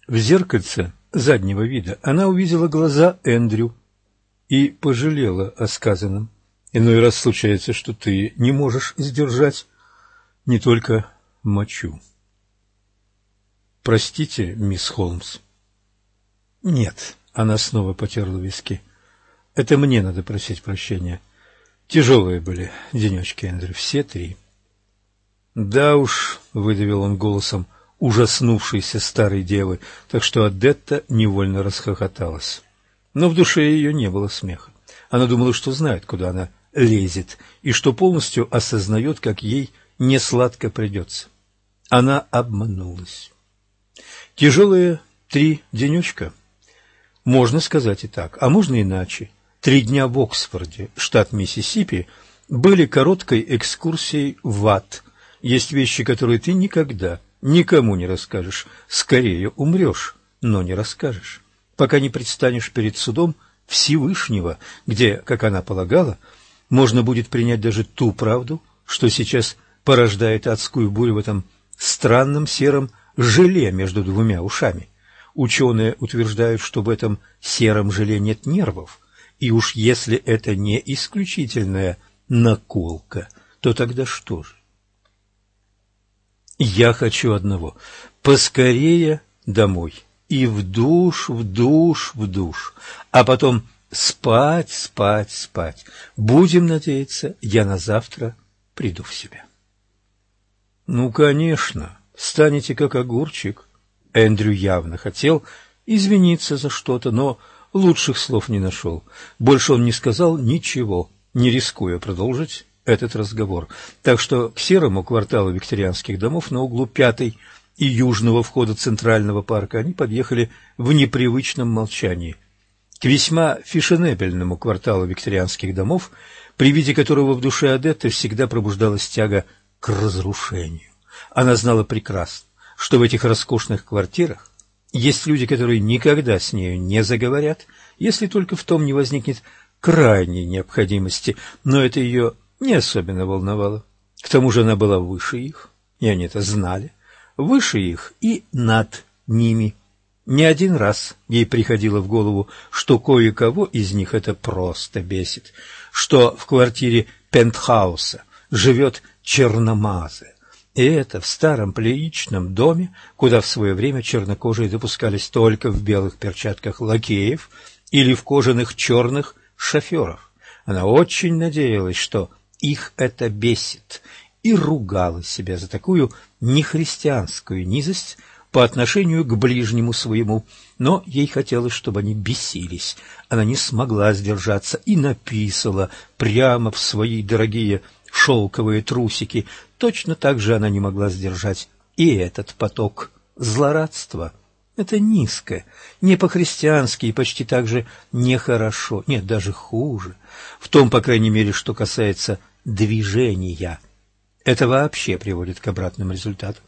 В зеркальце заднего вида она увидела глаза Эндрю и пожалела о сказанном. Иной раз случается, что ты не можешь сдержать не только мочу. «Простите, мисс Холмс». «Нет», — она снова потерла виски. «Это мне надо просить прощения. Тяжелые были денечки, Эндрю, все три». «Да уж», — выдавил он голосом ужаснувшейся старой девы, так что Адетта невольно расхохоталась. Но в душе ее не было смеха. Она думала, что знает, куда она лезет, и что полностью осознает, как ей несладко придется. Она обманулась. Тяжелые 3 денечка? Можно сказать и так, а можно иначе. 3 дня в Оксфорде, штат Миссисипи, были короткой экскурсией в ад. Есть вещи, которые ты никогда никому не расскажешь. Скорее умрешь, но не расскажешь, пока не предстанешь перед судом Всевышнего, где, как она полагала, можно будет принять даже ту правду, что сейчас порождает адскую бурю в этом странном сером желе между 2 ушами. Ученые утверждают, что в этом сером желе нет нервов, и уж если это не исключительная наколка, то тогда что же? Я хочу одного — поскорее домой и в душ, а потом спать, спать, спать. Будем надеяться, я на завтра приду в себя. Ну, конечно, станете как огурчик. Эндрю явно хотел извиниться за что-то, но лучших слов не нашел. Больше он не сказал ничего, не рискуя продолжить этот разговор. Так что к серому кварталу викторианских домов на углу 5-й и южного входа Центрального парка они подъехали в непривычном молчании. К весьма фешенебельному кварталу викторианских домов, при виде которого в душе Адетты всегда пробуждалась тяга к разрушению. Она знала прекрасно, что в этих роскошных квартирах есть люди, которые никогда с нею не заговорят, если только в том не возникнет крайней необходимости, но это ее не особенно волновало. К тому же она была выше их, и они это знали, выше их и над ними. Не один раз ей приходило в голову, что кое-кого из них это просто бесит, что в квартире пентхауса живет черномазая. И это в старом приличном доме, куда в свое время чернокожие допускались только в белых перчатках лакеев или в кожаных черных шоферов. Она очень надеялась, что их это бесит, и ругала себя за такую нехристианскую низость по отношению к ближнему своему, но ей хотелось, чтобы они бесились. Она не смогла сдержаться и написала прямо в свои дорогие шелковые трусики. Точно так же она не могла сдержать и этот поток злорадства. Это низко, не по-христиански и почти так же нехорошо, нет, даже хуже. В том, по крайней мере, что касается движения. Это вообще приводит к обратным результатам.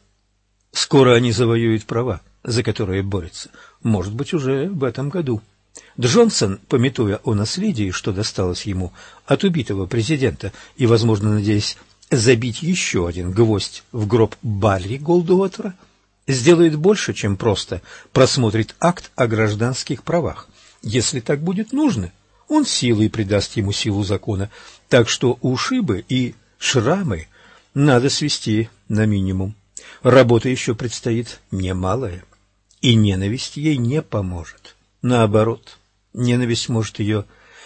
Скоро они завоюют права, за которые борются. Может быть, уже в этом году. Джонсон, памятуя о наследии, что досталось ему от убитого президента, и, возможно, надеясь забить еще один гвоздь в гроб Барри Голдуотера, сделает больше, чем просто просмотрит акт о гражданских правах. Если так будет нужно, он силой придаст ему силу закона, так что ушибы и шрамы надо свести на минимум. Работа еще предстоит немалая, и ненависть ей не поможет. Наоборот, ненависть может ее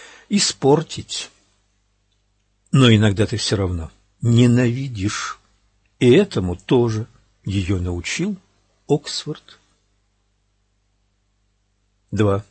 испортить. Но иногда ты все равно ненавидишь, и этому тоже ее научил Оксфорд. 2.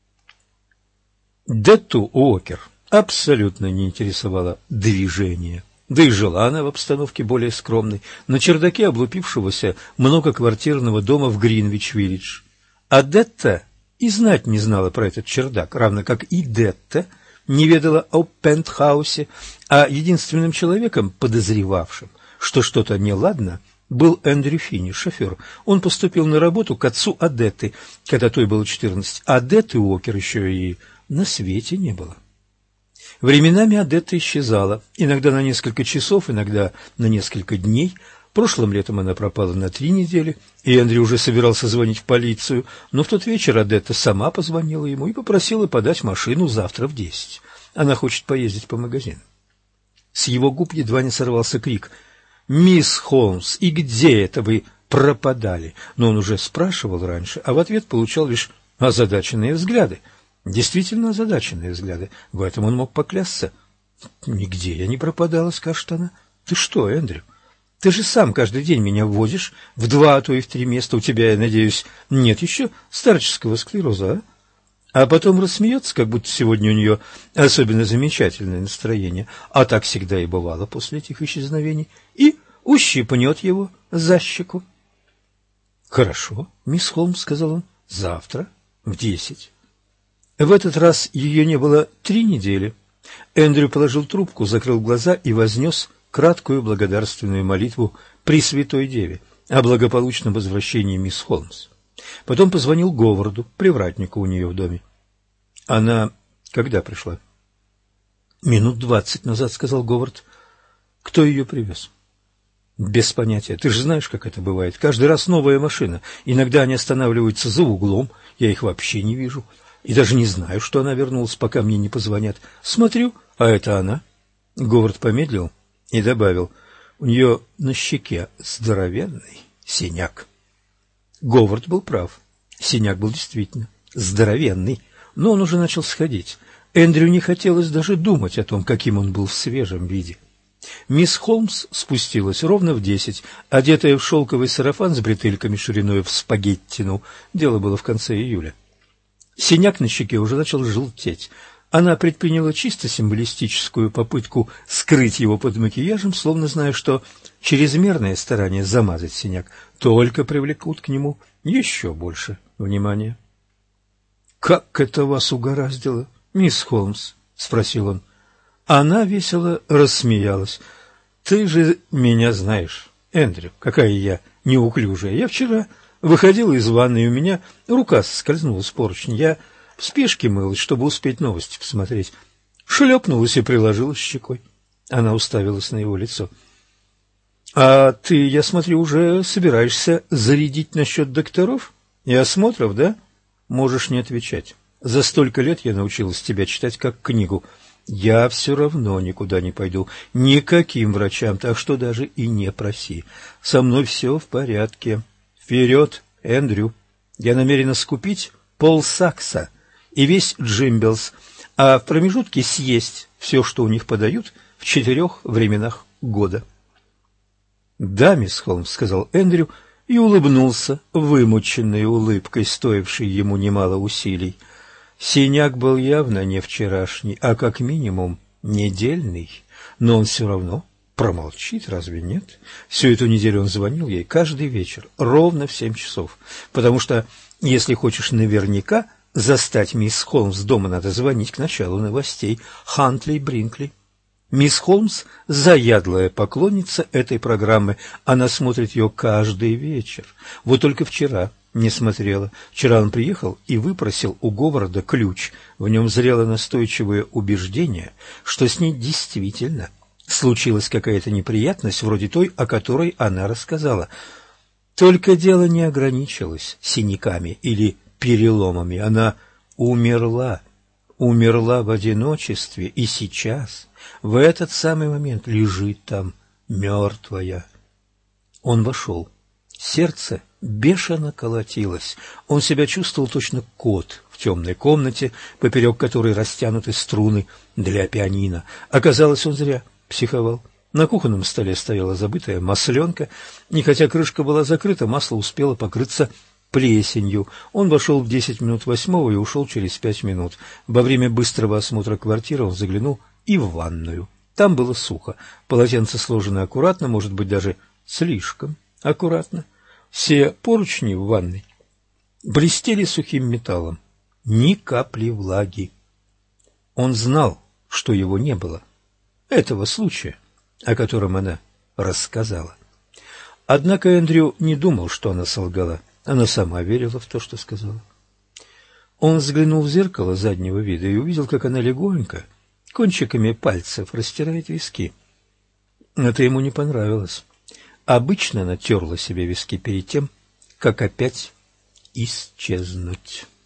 Детту Уокер абсолютно не интересовало движение. Да и жила она в обстановке более скромной, на чердаке облупившегося многоквартирного дома в Гринвич-Виллидж. А Детта и знать не знала про этот чердак, равно как и Детта не ведала о пентхаусе, а единственным человеком, подозревавшим, что что-то неладно, был Эндрю Финни, шофер. Он поступил на работу к отцу Адетты, когда той было 14, а Адетты Уокер еще и на свете не было. Временами Адетта исчезала, иногда на несколько часов, иногда на несколько дней, Прошлым летом она пропала на 3 недели, и Эндрю уже собирался звонить в полицию, но в тот вечер Адетта сама позвонила ему и попросила подать машину завтра в 10. Она хочет поездить по магазину. С его губ едва не сорвался крик: «Мисс Холмс, и где это вы пропадали?» Но он уже спрашивал раньше, а в ответ получал лишь озадаченные взгляды. Действительно озадаченные взгляды. В этом он мог поклясться. «Нигде я не пропадала», — скажет она. «Ты что, Эндрю? Ты же сам каждый день меня возишь в 2, а то и в 3 места. У тебя, я надеюсь, нет еще старческого склероза, а?» А потом рассмеется, как будто сегодня у нее особенно замечательное настроение, а так всегда и бывало после этих исчезновений, и ущипнет его за щеку. «Хорошо, мисс Холмс», — сказал он, — «завтра в 10». В этот раз ее не было 3 недели. Эндрю положил трубку, закрыл глаза и вознес краткую благодарственную молитву Пресвятой Деве о благополучном возвращении мисс Холмс. Потом позвонил Говарду, привратнику у нее в доме. Она когда пришла? «Минут 20 назад», — сказал Говард. «Кто ее привез?» «Без понятия. Ты же знаешь, как это бывает. Каждый раз новая машина. Иногда они останавливаются за углом. Я их вообще не вижу. И даже не знаю, что она вернулась, пока мне не позвонят. Смотрю, а это она». Говард помедлил и добавил: «У нее на щеке здоровенный синяк». Говард был прав. Синяк был действительно здоровенный, но он уже начал сходить. Эндрю не хотелось даже думать о том, каким он был в свежем виде. Мисс Холмс спустилась ровно в 10, одетая в шелковый сарафан с бретельками шириной в спагеттину. Дело было в конце июля. Синяк на щеке уже начал желтеть. Она предприняла чисто символистическую попытку скрыть его под макияжем, словно зная, что чрезмерные старания замазать синяк только привлекут к нему еще больше внимания. «Как это вас угораздило, мисс Холмс?» — спросил он. Она весело рассмеялась. «Ты же меня знаешь, Эндрю, какая я неуклюжая. Я вчера выходила из ванной, и у меня рука соскользнула с поручня. Я в спешке мылась, чтобы успеть новости посмотреть. Шлепнулась и приложилась щекой». Она уставилась на его лицо. «А ты, я смотрю, уже собираешься зарядить насчет докторов и осмотров, да? Можешь не отвечать. За столько лет я научилась тебя читать как книгу. Я все равно никуда не пойду, никаким врачам, так что даже и не проси. Со мной все в порядке. Вперед, Эндрю. Я намерена скупить полсакса и весь Джимбелс, а в промежутке съесть все, что у них подают в 4 временах года». «Да, мисс Холмс», — сказал Эндрю и улыбнулся вымученной улыбкой, стоившей ему немало усилий. Синяк был явно не вчерашний, а как минимум недельный, но он все равно промолчит, разве нет? Всю эту неделю он звонил ей каждый вечер, ровно в 7 часов, потому что, если хочешь наверняка застать мисс Холмс дома, надо звонить к началу новостей. Хантли-Бринкли. Мисс Холмс – заядлая поклонница этой программы. Она смотрит ее каждый вечер. Вот только вчера не смотрела. Вчера он приехал и выпросил у Говарда ключ. В нем зрело настойчивое убеждение, что с ней действительно случилась какая-то неприятность, вроде той, о которой она рассказала. Только дело не ограничилось синяками или переломами. Она умерла в одиночестве, и сейчас, в этот самый момент, лежит там мертвая. Он вошел. Сердце бешено колотилось. Он себя чувствовал точно кот в темной комнате, поперек которой растянуты струны для пианино. Оказалось, он зря психовал. На кухонном столе стояла забытая масленка, и хотя крышка была закрыта, масло успело покрыться плесенью. Он вошел в 10 минут 8 и ушел через 5 минут. Во время быстрого осмотра квартиры он заглянул и в ванную. Там было сухо. Полотенце сложено аккуратно, может быть, даже слишком аккуратно. Все поручни в ванной блестели сухим металлом. Ни капли влаги. Он знал, что его не было. Этого случая, о котором она рассказала. Однако Эндрю не думал, что она солгала. Она сама верила в то, что сказала. Он взглянул в зеркало заднего вида и увидел, как она легонько, кончиками пальцев, растирает виски. Это ему не понравилось. обычно она терла себе виски перед тем, как опять исчезнуть.